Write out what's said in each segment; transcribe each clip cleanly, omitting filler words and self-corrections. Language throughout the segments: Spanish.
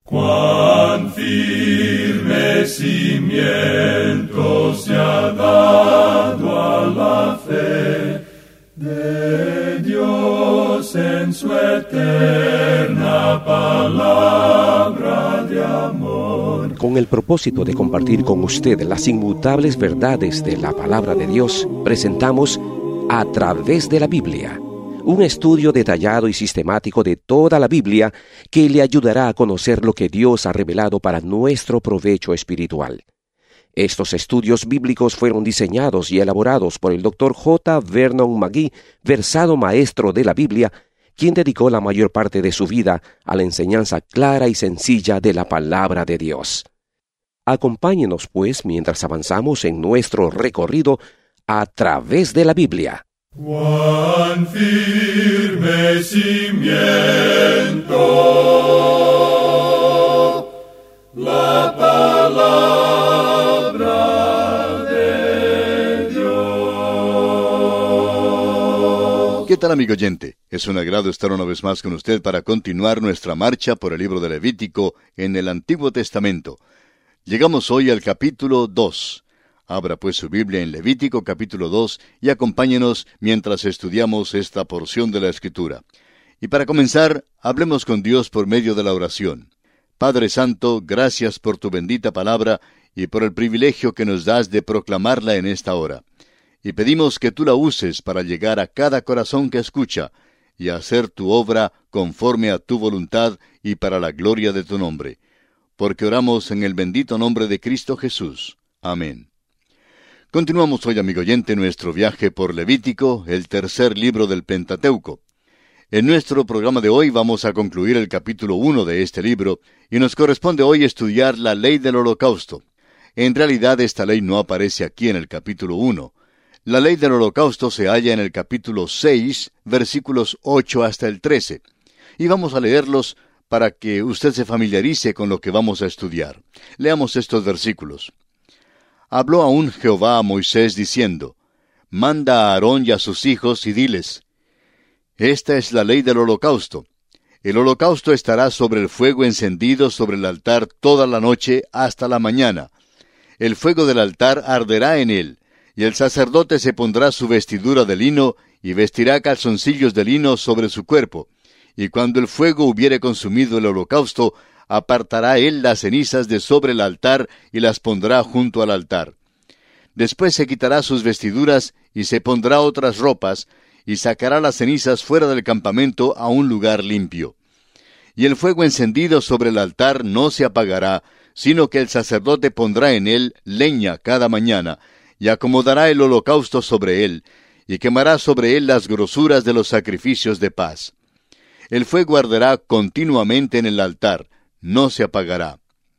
Cuán firme cimiento se ha dado a la fe de Dios en su eterna palabra de amor. Con el propósito de compartir con usted las inmutables verdades de la palabra de Dios, presentamos A Través de la Biblia, un estudio detallado y sistemático de toda la Biblia que le ayudará a conocer lo que Dios ha revelado para nuestro provecho espiritual. Estos estudios bíblicos fueron diseñados y elaborados por el Dr. J. Vernon McGee, versado maestro de la Biblia, quien dedicó la mayor parte de su vida a la enseñanza clara y sencilla de la palabra de Dios. Acompáñenos, pues, mientras avanzamos en nuestro recorrido a través de la Biblia. Cuán firme cimiento la palabra de Dios. ¿Qué tal, amigo oyente? Es un agrado estar una vez más con usted para continuar nuestra marcha por el libro de Levítico en el Antiguo Testamento. Llegamos hoy al capítulo 2. Abra pues su Biblia en Levítico capítulo 2 y acompáñenos mientras estudiamos esta porción de la Escritura. Y para comenzar, hablemos con Dios por medio de la oración. Padre Santo, gracias por tu bendita palabra y por el privilegio que nos das de proclamarla en esta hora. Y pedimos que tú la uses para llegar a cada corazón que escucha y hacer tu obra conforme a tu voluntad y para la gloria de tu nombre. Porque oramos en el bendito nombre de Cristo Jesús. Amén. Continuamos hoy, amigo oyente, nuestro viaje por Levítico, el tercer libro del Pentateuco. En nuestro programa de hoy vamos a concluir el capítulo 1 de este libro, y nos corresponde hoy estudiar la ley del holocausto. En realidad, esta ley no aparece aquí en el capítulo 1. La ley del holocausto se halla en el capítulo 6, versículos 8 hasta el 13. Y vamos a leerlos para que usted se familiarice con lo que vamos a estudiar. Leamos estos versículos. Habló aún Jehová a Moisés diciendo, Manda a Aarón y a sus hijos y diles, Esta es la ley del holocausto. El holocausto estará sobre el fuego encendido sobre el altar toda la noche hasta la mañana. El fuego del altar arderá en él, y el sacerdote se pondrá su vestidura de lino y vestirá calzoncillos de lino sobre su cuerpo. Y cuando el fuego hubiere consumido el holocausto, apartará él las cenizas de sobre el altar y las pondrá junto al altar. Después se quitará sus vestiduras y se pondrá otras ropas, y sacará las cenizas fuera del campamento a un lugar limpio. Y el fuego encendido sobre el altar no se apagará, sino que el sacerdote pondrá en él leña cada mañana, y acomodará el holocausto sobre él, y quemará sobre él las grosuras de los sacrificios de paz. El fuego arderá continuamente en el altar, no se apagará.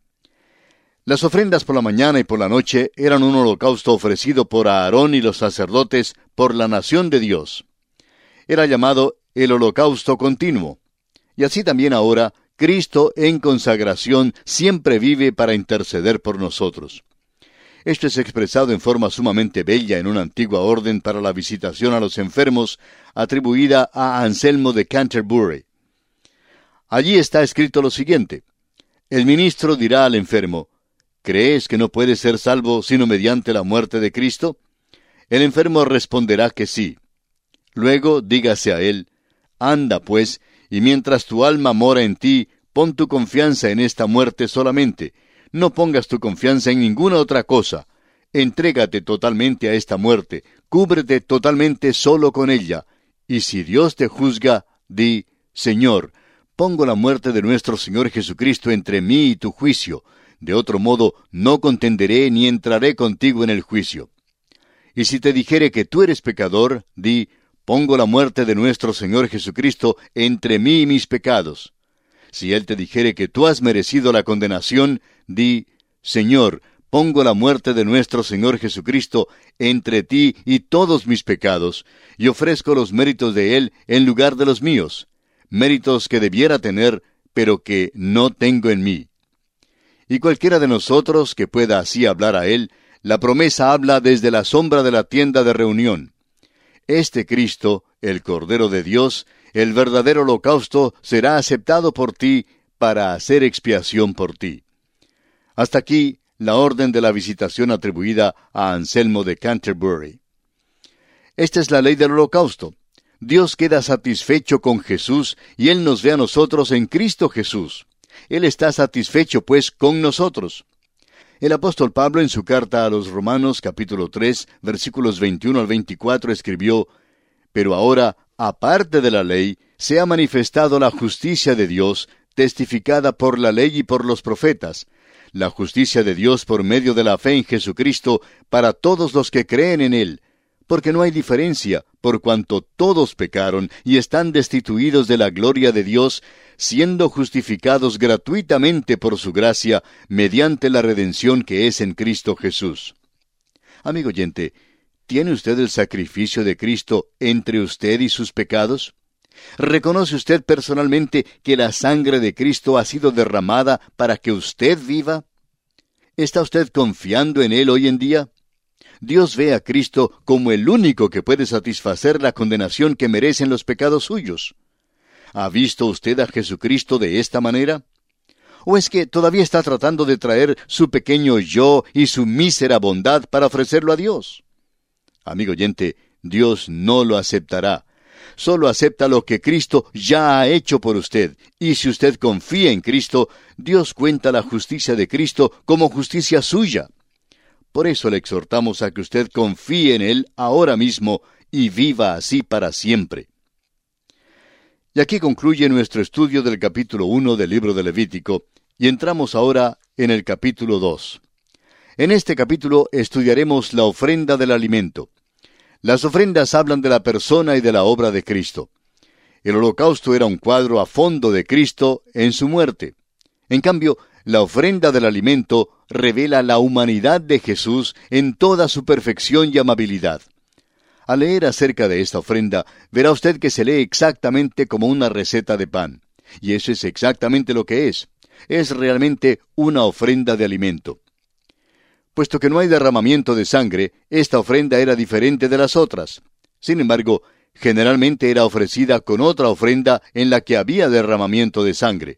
Las ofrendas por la mañana y por la noche eran un holocausto ofrecido por Aarón y los sacerdotes por la nación de Dios. Era llamado el holocausto continuo. Y así también ahora, Cristo en consagración siempre vive para interceder por nosotros. Esto es expresado en forma sumamente bella en una antigua orden para la visitación a los enfermos, atribuida a Anselmo de Canterbury. Allí está escrito lo siguiente. El ministro dirá al enfermo, ¿crees que no puedes ser salvo sino mediante la muerte de Cristo? El enfermo responderá que sí. Luego dígase a él, anda pues, y mientras tu alma mora en ti, pon tu confianza en esta muerte solamente. No pongas tu confianza en ninguna otra cosa. Entrégate totalmente a esta muerte, cúbrete totalmente solo con ella. Y si Dios te juzga, di, Señor, pongo la muerte de nuestro Señor Jesucristo entre mí y tu juicio. De otro modo, no contenderé ni entraré contigo en el juicio. Y si te dijere que tú eres pecador, di, pongo la muerte de nuestro Señor Jesucristo entre mí y mis pecados. Si Él te dijere que tú has merecido la condenación, di, Señor, pongo la muerte de nuestro Señor Jesucristo entre ti y todos mis pecados, y ofrezco los méritos de Él en lugar de los míos. Méritos que debiera tener, pero que no tengo en mí. Y cualquiera de nosotros que pueda así hablar a Él, la promesa habla desde la sombra de la tienda de reunión. Este Cristo, el Cordero de Dios, el verdadero holocausto, será aceptado por ti para hacer expiación por ti. Hasta aquí la orden de la visitación atribuida a Anselmo de Canterbury. Esta es la ley del holocausto. Dios queda satisfecho con Jesús y Él nos ve a nosotros en Cristo Jesús. Él está satisfecho, pues, con nosotros. El apóstol Pablo, en su carta a los Romanos, capítulo 3, versículos 21 al 24, escribió: Pero ahora, aparte de la ley, se ha manifestado la justicia de Dios, testificada por la ley y por los profetas, la justicia de Dios por medio de la fe en Jesucristo para todos los que creen en Él, porque no hay diferencia, por cuanto todos pecaron y están destituidos de la gloria de Dios, siendo justificados gratuitamente por su gracia, mediante la redención que es en Cristo Jesús. Amigo oyente, ¿tiene usted el sacrificio de Cristo entre usted y sus pecados? ¿Reconoce usted personalmente que la sangre de Cristo ha sido derramada para que usted viva? ¿Está usted confiando en Él hoy en día? Dios ve a Cristo como el único que puede satisfacer la condenación que merecen los pecados suyos. ¿Ha visto usted a Jesucristo de esta manera? ¿O es que todavía está tratando de traer su pequeño yo y su mísera bondad para ofrecerlo a Dios? Amigo oyente, Dios no lo aceptará. Solo acepta lo que Cristo ya ha hecho por usted, y si usted confía en Cristo, Dios cuenta la justicia de Cristo como justicia suya. Por eso le exhortamos a que usted confíe en Él ahora mismo y viva así para siempre. Y aquí concluye nuestro estudio del capítulo 1 del libro de Levítico, y entramos ahora en el capítulo 2. En este capítulo estudiaremos la ofrenda del alimento. Las ofrendas hablan de la persona y de la obra de Cristo. El holocausto era un cuadro a fondo de Cristo en su muerte. En cambio, la ofrenda del alimento revela la humanidad de Jesús en toda su perfección y amabilidad. Al leer acerca de esta ofrenda, verá usted que se lee exactamente como una receta de pan. Y eso es exactamente lo que es. Es realmente una ofrenda de alimento. Puesto que no hay derramamiento de sangre, esta ofrenda era diferente de las otras. Sin embargo, generalmente era ofrecida con otra ofrenda en la que había derramamiento de sangre.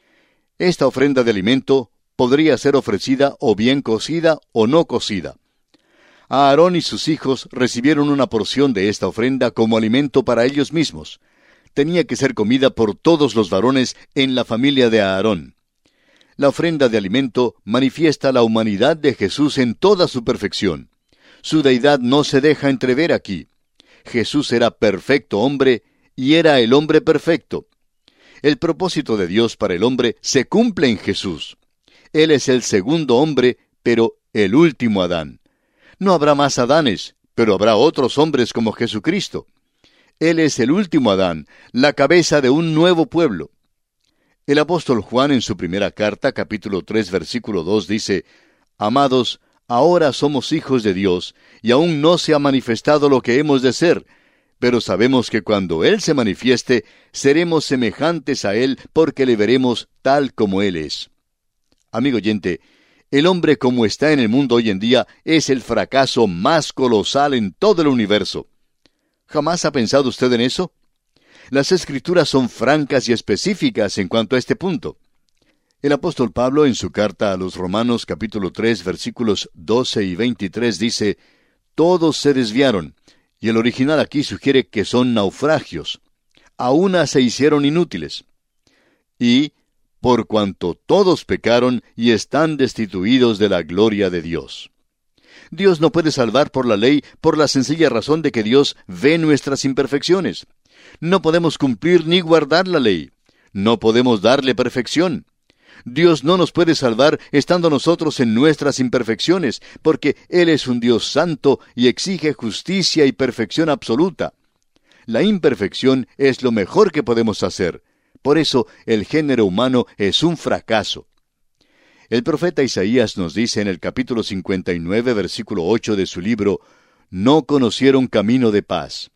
Esta ofrenda de alimento podría ser ofrecida o bien cocida o no cocida. Aarón y sus hijos recibieron una porción de esta ofrenda como alimento para ellos mismos. Tenía que ser comida por todos los varones en la familia de Aarón. La ofrenda de alimento manifiesta la humanidad de Jesús en toda su perfección. Su deidad no se deja entrever aquí. Jesús era perfecto hombre y era el hombre perfecto. El propósito de Dios para el hombre se cumple en Jesús. Él es el segundo hombre, pero el último Adán. No habrá más Adanes, pero habrá otros hombres como Jesucristo. Él es el último Adán, la cabeza de un nuevo pueblo. El apóstol Juan en su primera carta, capítulo 3, versículo 2, dice: Amados, ahora somos hijos de Dios, y aún no se ha manifestado lo que hemos de ser, pero sabemos que cuando Él se manifieste, seremos semejantes a Él, porque le veremos tal como Él es. Amigo oyente, el hombre como está en el mundo hoy en día es el fracaso más colosal en todo el universo. ¿Jamás ha pensado usted en eso? Las Escrituras son francas y específicas en cuanto a este punto. El apóstol Pablo, en su carta a los Romanos, capítulo 3, versículos 12 y 23, dice: Todos se desviaron, y el original aquí sugiere que son naufragios. A una se hicieron inútiles. Y por cuanto todos pecaron y están destituidos de la gloria de Dios. Dios no puede salvar por la ley por la sencilla razón de que Dios ve nuestras imperfecciones. No podemos cumplir ni guardar la ley. No podemos darle perfección. Dios no nos puede salvar estando nosotros en nuestras imperfecciones, porque Él es un Dios santo y exige justicia y perfección absoluta. La imperfección es lo mejor que podemos hacer. Por eso, el género humano es un fracaso. El profeta Isaías nos dice en el capítulo 59, versículo 8 de su libro: No conocieron camino de paz.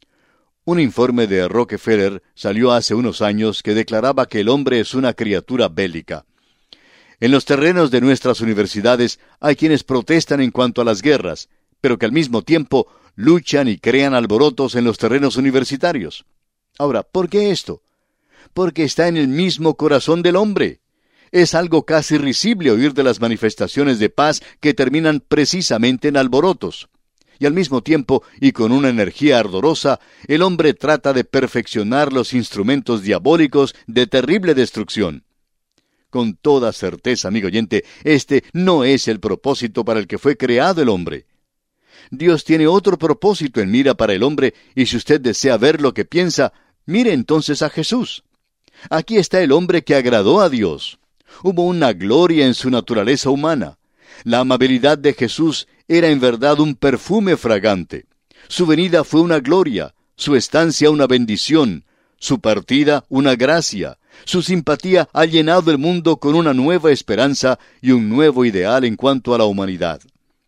Un informe de Rockefeller salió hace unos años que declaraba que el hombre es una criatura bélica. En los terrenos de nuestras universidades hay quienes protestan en cuanto a las guerras, pero que al mismo tiempo luchan y crean alborotos en los terrenos universitarios. Ahora, ¿por qué esto? porque está en el mismo corazón del hombre. Es algo casi risible oír de las manifestaciones de paz que terminan precisamente en alborotos. Y al mismo tiempo, y con una energía ardorosa, el hombre trata de perfeccionar los instrumentos diabólicos de terrible destrucción. Con toda certeza, amigo oyente, este no es el propósito para el que fue creado el hombre. Dios tiene otro propósito en mira para el hombre, y si usted desea ver lo que piensa, mire entonces a Jesús. Aquí está el hombre que agradó a Dios. Hubo una gloria en su naturaleza humana. La amabilidad de Jesús era en verdad un perfume fragante. Su venida fue una gloria, su estancia una bendición, su partida una gracia. Su simpatía ha llenado el mundo con una nueva esperanza y un nuevo ideal en cuanto a la humanidad.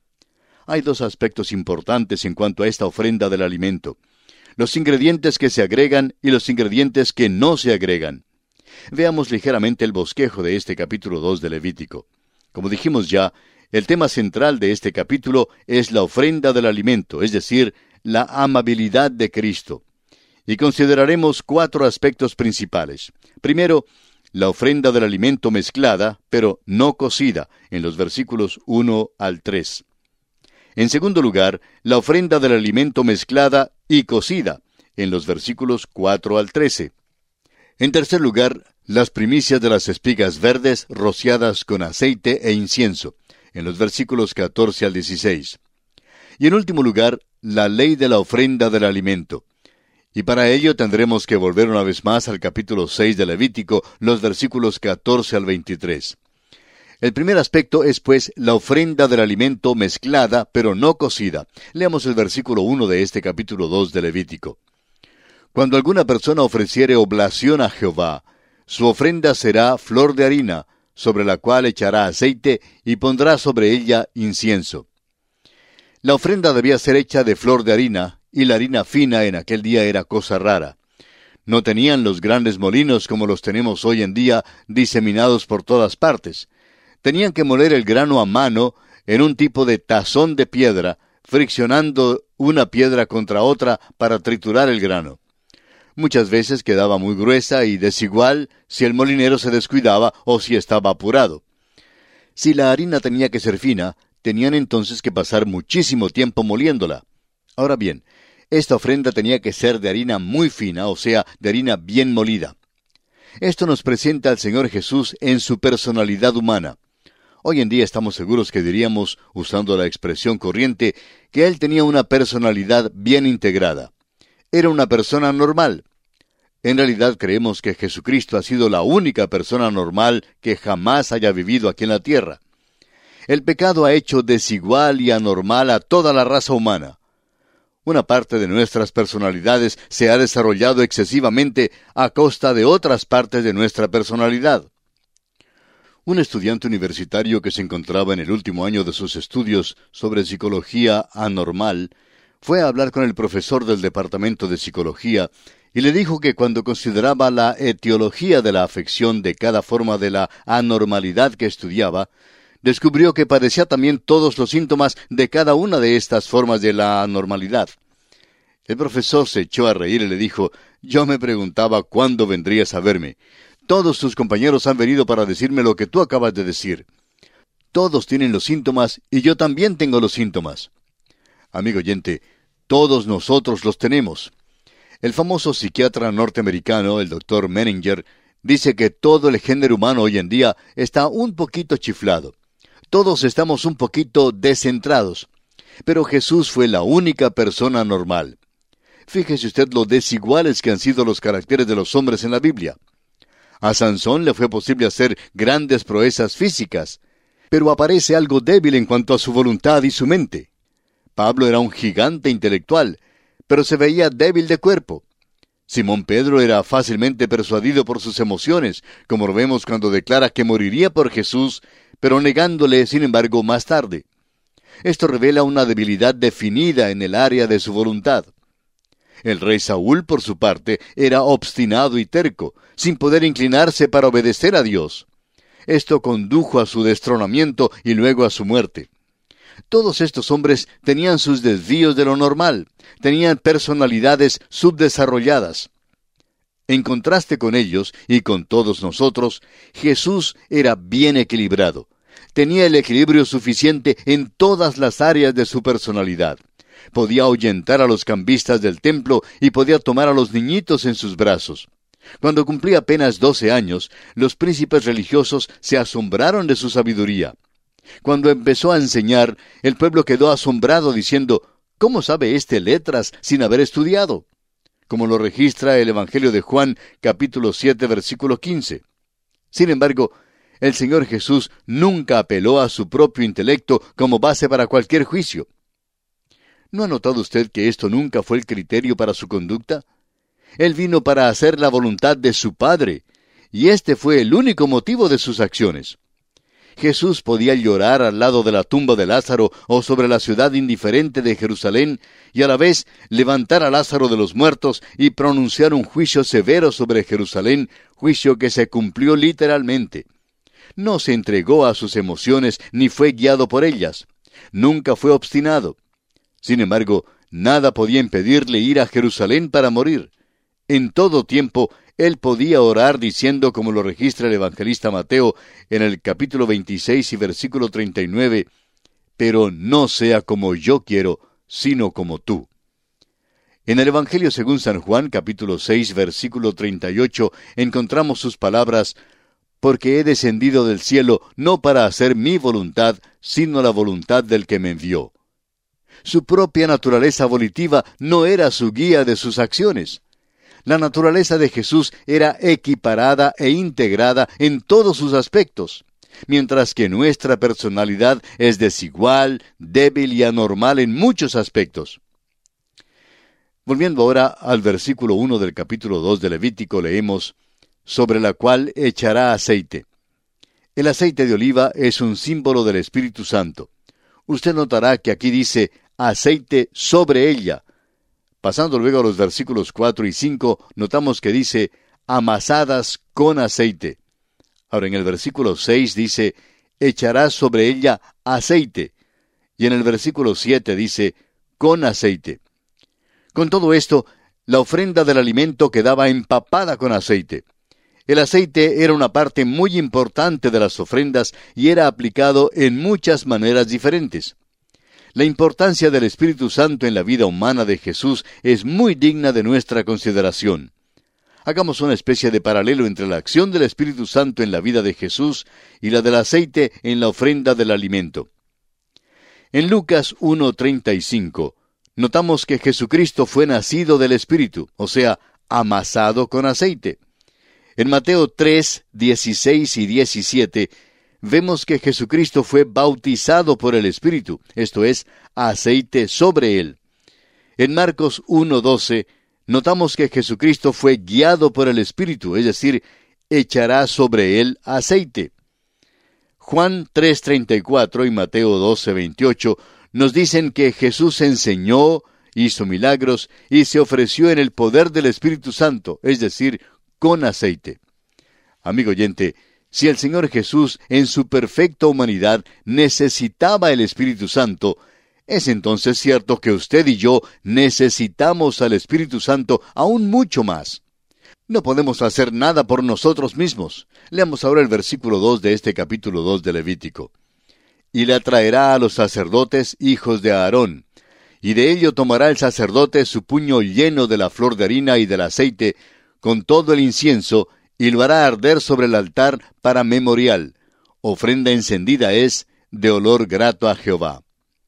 Hay dos aspectos importantes en cuanto a esta ofrenda del alimento: los ingredientes que se agregan y los ingredientes que no se agregan. Veamos ligeramente el bosquejo de este capítulo 2 de Levítico. Como dijimos ya, el tema central de este capítulo es la ofrenda del alimento, es decir, la amabilidad de Cristo. Y consideraremos 4 aspectos principales. Primero, la ofrenda del alimento mezclada, pero no cocida, en los versículos 1 al 3. En segundo lugar, la ofrenda del alimento mezclada y cocida, en los versículos 4 al 13. En tercer lugar, las primicias de las espigas verdes rociadas con aceite e incienso, en los versículos 14 al 16. Y en último lugar, la ley de la ofrenda del alimento. Y para ello tendremos que volver una vez más al capítulo 6 de Levítico, los versículos 14 al 23. El primer aspecto es, pues, la ofrenda del alimento mezclada, pero no cocida. Leamos el versículo 1 de este capítulo 2 de Levítico. Cuando alguna persona ofreciere oblación a Jehová, su ofrenda será flor de harina, sobre la cual echará aceite y pondrá sobre ella incienso. La ofrenda debía ser hecha de flor de harina, y la harina fina en aquel día era cosa rara. No tenían los grandes molinos como los tenemos hoy en día, diseminados por todas partes. Tenían que moler el grano a mano en un tipo de tazón de piedra, friccionando una piedra contra otra para triturar el grano. Muchas veces quedaba muy gruesa y desigual si el molinero se descuidaba o si estaba apurado. Si la harina tenía que ser fina, tenían entonces que pasar muchísimo tiempo moliéndola. Ahora bien, esta ofrenda tenía que ser de harina muy fina, o sea, de harina bien molida. Esto nos presenta al Señor Jesús en su personalidad humana. Hoy en día estamos seguros que diríamos, usando la expresión corriente, que Él tenía una personalidad bien integrada. Era una persona normal. En realidad creemos que Jesucristo ha sido la única persona normal que jamás haya vivido aquí en la tierra. El pecado ha hecho desigual y anormal a toda la raza humana. Una parte de nuestras personalidades se ha desarrollado excesivamente a costa de otras partes de nuestra personalidad. Un estudiante universitario que se encontraba en el último año de sus estudios sobre psicología anormal fue a hablar con el profesor del departamento de psicología y le dijo que cuando consideraba la etiología de la afección de cada forma de la anormalidad que estudiaba, descubrió que padecía también todos los síntomas de cada una de estas formas de la anormalidad. El profesor se echó a reír y le dijo: «Yo me preguntaba cuándo vendrías a verme. Todos tus compañeros han venido para decirme lo que tú acabas de decir. Todos tienen los síntomas y yo también tengo los síntomas». Amigo oyente, todos nosotros los tenemos. El famoso psiquiatra norteamericano, el Dr. Menninger, dice que todo el género humano hoy en día está un poquito chiflado. Todos estamos un poquito descentrados. Pero Jesús fue la única persona normal. Fíjese usted lo desiguales que han sido los caracteres de los hombres en la Biblia. A Sansón le fue posible hacer grandes proezas físicas, pero aparece algo débil en cuanto a su voluntad y su mente. Pablo era un gigante intelectual, pero se veía débil de cuerpo. Simón Pedro era fácilmente persuadido por sus emociones, como lo vemos cuando declara que moriría por Jesús, pero negándole, sin embargo, más tarde. Esto revela una debilidad definida en el área de su voluntad. El rey Saúl, por su parte, era obstinado y terco, sin poder inclinarse para obedecer a Dios. Esto condujo a su destronamiento y luego a su muerte. Todos estos hombres tenían sus desvíos de lo normal, tenían personalidades subdesarrolladas. En contraste con ellos y con todos nosotros, Jesús era bien equilibrado. Tenía el equilibrio suficiente en todas las áreas de su personalidad. Podía ahuyentar a los cambistas del templo y podía tomar a los niñitos en sus brazos. Cuando cumplía apenas 12 años, los príncipes religiosos se asombraron de su sabiduría. Cuando empezó a enseñar, el pueblo quedó asombrado diciendo, ¿cómo sabe éste letras sin haber estudiado? Como lo registra el Evangelio de Juan, capítulo 7, versículo 15. Sin embargo, el Señor Jesús nunca apeló a su propio intelecto como base para cualquier juicio. ¿No ha notado usted que esto nunca fue el criterio para su conducta? Él vino para hacer la voluntad de su Padre, y este fue el único motivo de sus acciones. Jesús podía llorar al lado de la tumba de Lázaro o sobre la ciudad indiferente de Jerusalén, y a la vez levantar a Lázaro de los muertos y pronunciar un juicio severo sobre Jerusalén, juicio que se cumplió literalmente. No se entregó a sus emociones ni fue guiado por ellas. Nunca fue obstinado. Sin embargo, nada podía impedirle ir a Jerusalén para morir. En todo tiempo, él podía orar diciendo, como lo registra el evangelista Mateo en el capítulo 26 y versículo 39, «Pero no sea como yo quiero, sino como tú». En el Evangelio según San Juan, capítulo 6, versículo 38, encontramos sus palabras, «Porque he descendido del cielo no para hacer mi voluntad, sino la voluntad del que me envió». Su propia naturaleza volitiva no era su guía de sus acciones. La naturaleza de Jesús era equiparada e integrada en todos sus aspectos, mientras que nuestra personalidad es desigual, débil y anormal en muchos aspectos. Volviendo ahora al versículo 1 del capítulo 2 de Levítico, leemos, «Sobre la cual echará aceite». El aceite de oliva es un símbolo del Espíritu Santo. Usted notará que aquí dice, aceite sobre ella. Pasando luego a los versículos 4 y 5, notamos que dice, amasadas con aceite. Ahora en el versículo 6 dice, echarás sobre ella aceite. Y en el versículo 7 dice, con aceite. Con todo esto, la ofrenda del alimento quedaba empapada con aceite. El aceite era una parte muy importante de las ofrendas y era aplicado en muchas maneras diferentes. La importancia del Espíritu Santo en la vida humana de Jesús es muy digna de nuestra consideración. Hagamos una especie de paralelo entre la acción del Espíritu Santo en la vida de Jesús y la del aceite en la ofrenda del alimento. En Lucas 1:35, notamos que Jesucristo fue nacido del Espíritu, o sea, amasado con aceite. En Mateo 3:16 y 17, vemos que Jesucristo fue bautizado por el Espíritu, esto es, aceite sobre él. En Marcos 1:12, notamos que Jesucristo fue guiado por el Espíritu, es decir, echará sobre él aceite. Juan 3:34 y Mateo 12:28 nos dicen que Jesús enseñó, hizo milagros y se ofreció en el poder del Espíritu Santo, es decir, con aceite. Amigo oyente, si el Señor Jesús, en su perfecta humanidad, necesitaba el Espíritu Santo, es entonces cierto que usted y yo necesitamos al Espíritu Santo aún mucho más. No podemos hacer nada por nosotros mismos. Leamos ahora el versículo 2 de este capítulo 2 de Levítico. Y le traerá a los sacerdotes hijos de Aarón, y de ello tomará el sacerdote su puño lleno de la flor de harina y del aceite, con todo el incienso, y lo hará arder sobre el altar para memorial. Ofrenda encendida es, de olor grato a Jehová.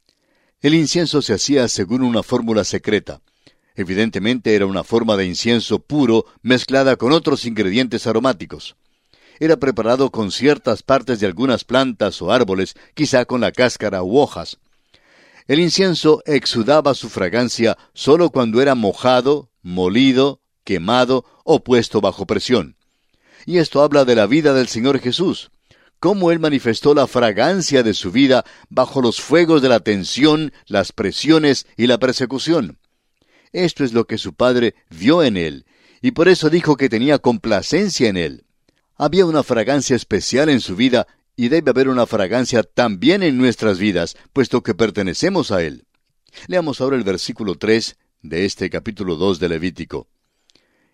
El incienso se hacía según una fórmula secreta. Evidentemente era una forma de incienso puro mezclada con otros ingredientes aromáticos. Era preparado con ciertas partes de algunas plantas o árboles, quizá con la cáscara u hojas. El incienso exudaba su fragancia solo cuando era mojado, molido, quemado o puesto bajo presión. Y esto habla de la vida del Señor Jesús, cómo Él manifestó la fragancia de su vida bajo los fuegos de la tensión, las presiones y la persecución. Esto es lo que su Padre vio en Él, y por eso dijo que tenía complacencia en Él. Había una fragancia especial en su vida, y debe haber una fragancia también en nuestras vidas, puesto que pertenecemos a Él. Leamos ahora el versículo 3 de este capítulo 2 de Levítico.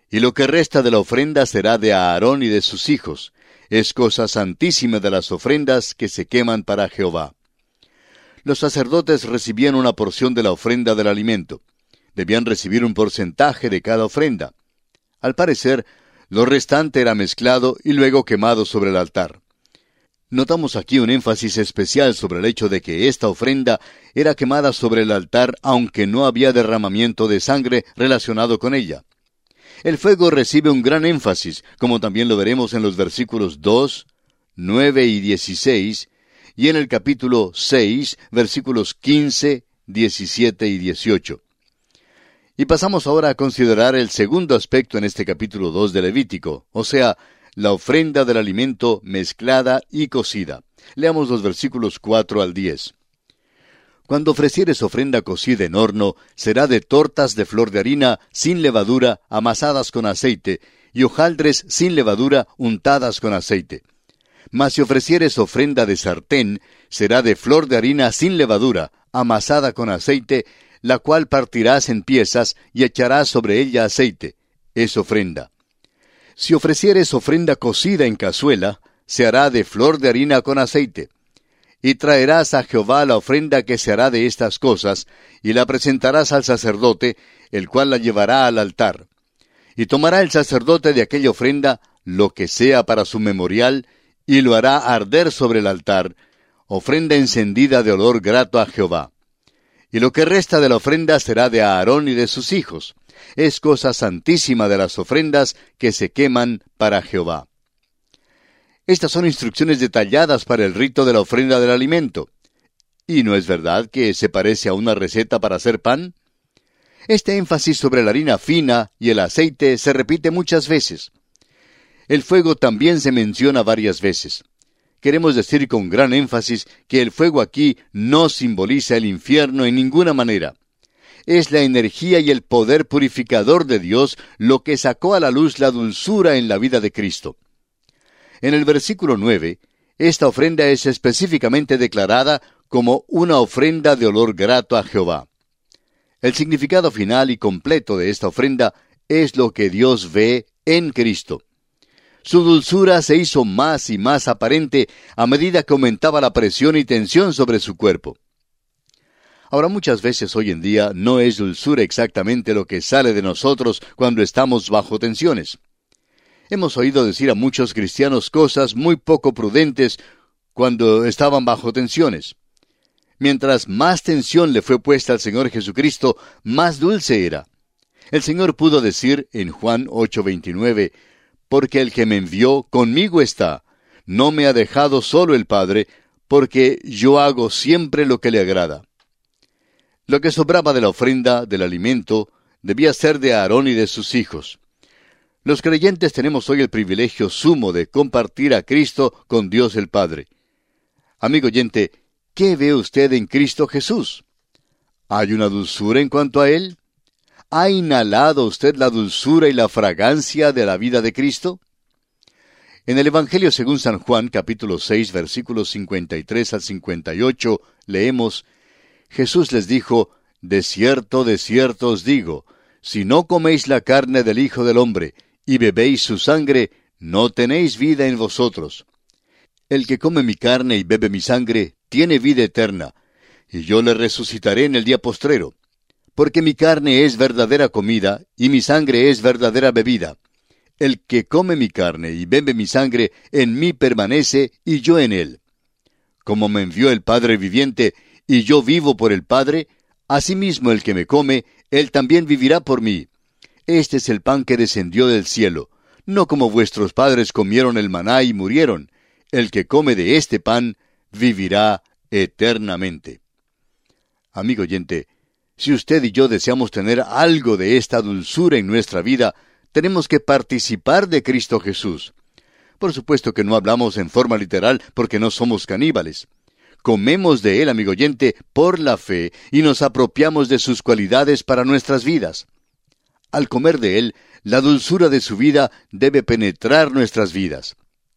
Y lo que resta de la ofrenda será de Aarón y de sus hijos. Es cosa santísima de las ofrendas que se queman para Jehová. Los sacerdotes recibían una porción de la ofrenda del alimento. Debían recibir un porcentaje de cada ofrenda. Al parecer, lo restante era mezclado y luego quemado sobre el altar. Notamos aquí un énfasis especial sobre el hecho de que esta ofrenda era quemada sobre el altar aunque no había derramamiento de sangre relacionado con ella. El fuego recibe un gran énfasis, como también lo veremos en los versículos 2, 9 y 16, y en el capítulo 6, versículos 15, 17 y 18. Y pasamos ahora a considerar el segundo aspecto en este capítulo 2 de Levítico, o sea, la ofrenda del alimento mezclada y cocida. Leamos los versículos 4 al 10. Cuando ofrecieres ofrenda cocida en horno, será de tortas de flor de harina sin levadura, amasadas con aceite, y hojaldres sin levadura, untadas con aceite. Mas si ofrecieres ofrenda de sartén, será de flor de harina sin levadura, amasada con aceite, la cual partirás en piezas y echarás sobre ella aceite. Es ofrenda. Si ofrecieres ofrenda cocida en cazuela, se hará de flor de harina con aceite. Y traerás a Jehová la ofrenda que se hará de estas cosas, y la presentarás al sacerdote, el cual la llevará al altar. Y tomará el sacerdote de aquella ofrenda lo que sea para su memorial, y lo hará arder sobre el altar, ofrenda encendida de olor grato a Jehová. Y lo que resta de la ofrenda será de Aarón y de sus hijos. Es cosa santísima de las ofrendas que se queman para Jehová. Estas son instrucciones detalladas para el rito de la ofrenda del alimento. ¿Y no es verdad que se parece a una receta para hacer pan? Este énfasis sobre la harina fina y el aceite se repite muchas veces. El fuego también se menciona varias veces. Queremos decir con gran énfasis que el fuego aquí no simboliza el infierno en ninguna manera. Es la energía y el poder purificador de Dios lo que sacó a la luz la dulzura en la vida de Cristo. En el versículo 9, esta ofrenda es específicamente declarada como una ofrenda de olor grato a Jehová. El significado final y completo de esta ofrenda es lo que Dios ve en Cristo. Su dulzura se hizo más y más aparente a medida que aumentaba la presión y tensión sobre su cuerpo. Ahora, muchas veces hoy en día no es dulzura exactamente lo que sale de nosotros cuando estamos bajo tensiones. Hemos oído decir a muchos cristianos cosas muy poco prudentes cuando estaban bajo tensiones. Mientras más tensión le fue puesta al Señor Jesucristo, más dulce era. El Señor pudo decir en Juan 8:29, «Porque el que me envió conmigo está. No me ha dejado solo el Padre, porque yo hago siempre lo que le agrada». Lo que sobraba de la ofrenda del alimento debía ser de Aarón y de sus hijos. Los creyentes tenemos hoy el privilegio sumo de compartir a Cristo con Dios el Padre. Amigo oyente, ¿qué ve usted en Cristo Jesús? ¿Hay una dulzura en cuanto a Él? ¿Ha inhalado usted la dulzura y la fragancia de la vida de Cristo? En el Evangelio según San Juan, capítulo 6, versículos 53 al 58, leemos, Jesús les dijo, «De cierto os digo, si no coméis la carne del Hijo del Hombre, y bebéis su sangre, no tenéis vida en vosotros. El que come mi carne y bebe mi sangre, tiene vida eterna, y yo le resucitaré en el día postrero. Porque mi carne es verdadera comida, y mi sangre es verdadera bebida. El que come mi carne y bebe mi sangre, en mí permanece, y yo en él. Como me envió el Padre viviente, y yo vivo por el Padre, asimismo el que me come, él también vivirá por mí. Este es el pan que descendió del cielo, no como vuestros padres comieron el maná y murieron. El que come de este pan, vivirá eternamente». Amigo oyente, si usted y yo deseamos tener algo de esta dulzura en nuestra vida, tenemos que participar de Cristo Jesús. Por supuesto que no hablamos en forma literal porque no somos caníbales. Comemos de Él, amigo oyente, por la fe y nos apropiamos de sus cualidades para nuestras vidas. Al comer de Él, la dulzura de su vida debe penetrar nuestras vidas.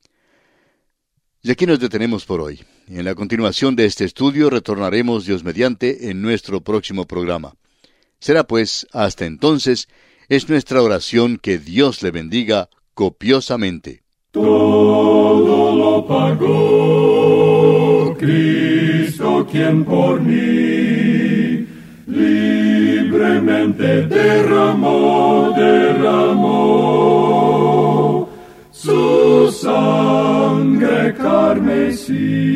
Y aquí nos detenemos por hoy. En la continuación de este estudio retornaremos, Dios mediante, en nuestro próximo programa. Será pues, hasta entonces, Es nuestra oración que Dios le bendiga copiosamente. Todo lo pagó Cristo, quien por mí libremente derramó su sangre carmesí.